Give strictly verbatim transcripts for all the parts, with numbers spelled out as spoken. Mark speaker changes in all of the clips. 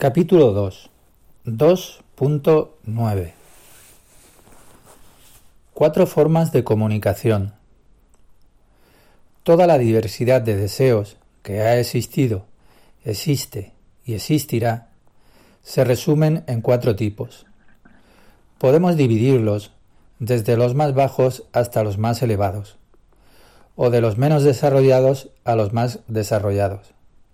Speaker 1: Capítulo dos. dos punto nueve. Cuatro formas de comunicación. Toda la diversidad de deseos que ha existido, existe y existirá, se resumen en cuatro tipos. Podemos dividirlos desde los más bajos hasta los más elevados, o de los menos desarrollados a los más desarrollados.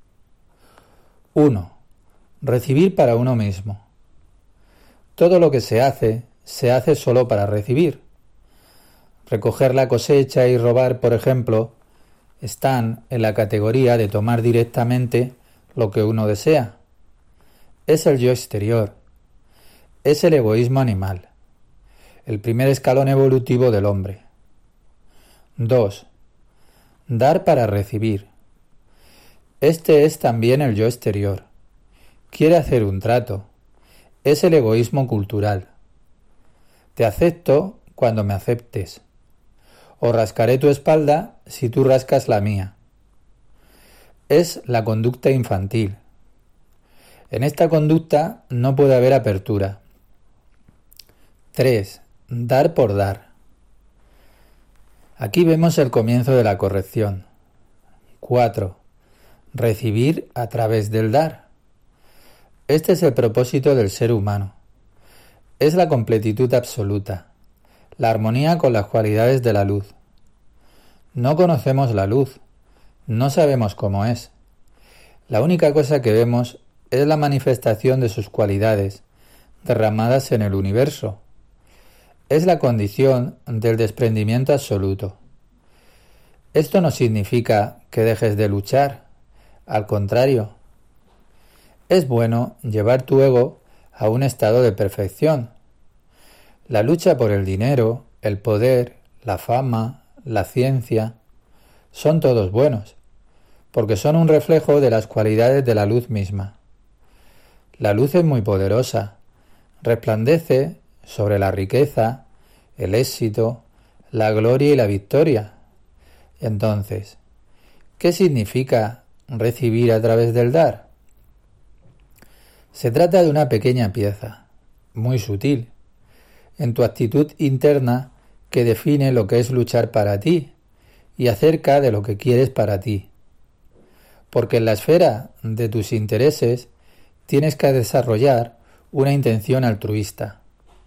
Speaker 1: uno. Recibir para uno mismo. Todo lo que se hace, se hace solo para recibir. Recoger la cosecha y robar, por ejemplo, están en la categoría de tomar directamente lo que uno desea. Es el yo exterior. Es el egoísmo animal, el primer escalón evolutivo del hombre. dos. Dar para recibir. Este es también el yo exterior. Quiere hacer un trato. Es el egoísmo cultural. Te acepto cuando me aceptes. O rascaré tu espalda si tú rascas la mía. Es la conducta infantil. En esta conducta no puede haber apertura. tres. Dar por dar. Aquí vemos el comienzo de la corrección. cuatro. Recibir a través del dar. Este es el propósito del ser humano. Es la completitud absoluta, la armonía con las cualidades de la luz. No conocemos la luz, no sabemos cómo es. La única cosa que vemos es la manifestación de sus cualidades, derramadas en el universo. Es la condición del desprendimiento absoluto. Esto no significa que dejes de luchar, al contrario. Es bueno llevar tu ego a un estado de perfección. La lucha por el dinero, el poder, la fama, la ciencia, son todos buenos, porque son un reflejo de las cualidades de la luz misma. La luz es muy poderosa, resplandece sobre la riqueza, el éxito, la gloria y la victoria. Entonces, ¿qué significa recibir a través del dar? Se trata de una pequeña pieza, muy sutil, en tu actitud interna que define lo que es luchar para ti y acerca de lo que quieres para ti. Porque en la esfera de tus intereses tienes que desarrollar una intención altruista.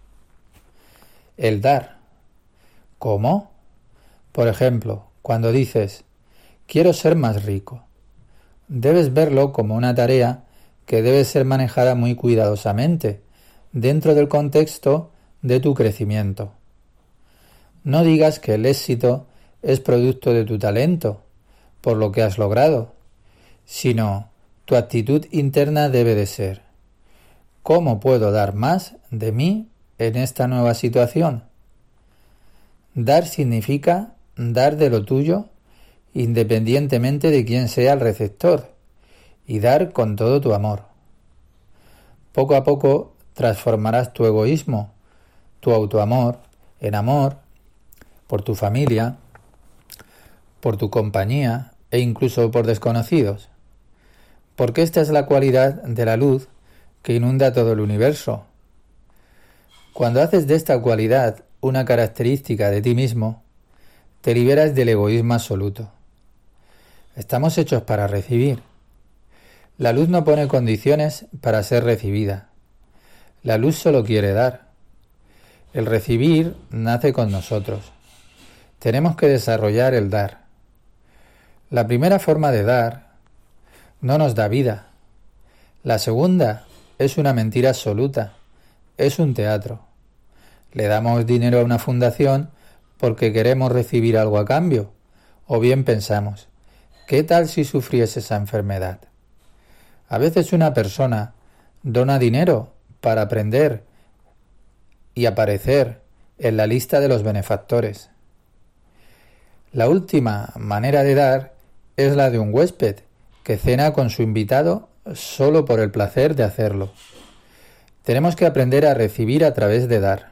Speaker 1: El dar. ¿Cómo? Por ejemplo, cuando dices, quiero ser más rico, debes verlo como una tarea que debe ser manejada muy cuidadosamente, dentro del contexto de tu crecimiento. No digas que el éxito es producto de tu talento, por lo que has logrado, sino tu actitud interna debe de ser, ¿cómo puedo dar más de mí en esta nueva situación? Dar significa dar de lo tuyo, independientemente de quién sea el receptor, y dar con todo tu amor. Poco a poco transformarás tu egoísmo, tu autoamor, en amor, por tu familia, por tu compañía e incluso por desconocidos. Porque esta es la cualidad de la luz que inunda todo el universo. Cuando haces de esta cualidad una característica de ti mismo, te liberas del egoísmo absoluto. Estamos hechos para recibir. La luz no pone condiciones para ser recibida. La luz solo quiere dar. El recibir nace con nosotros. Tenemos que desarrollar el dar. La primera forma de dar no nos da vida. La segunda es una mentira absoluta. Es un teatro. Le damos dinero a una fundación porque queremos recibir algo a cambio. O bien pensamos, ¿qué tal si sufriese esa enfermedad? A veces una persona dona dinero para aprender y aparecer en la lista de los benefactores. La última manera de dar es la de un huésped que cena con su invitado solo por el placer de hacerlo. Tenemos que aprender a recibir a través de dar.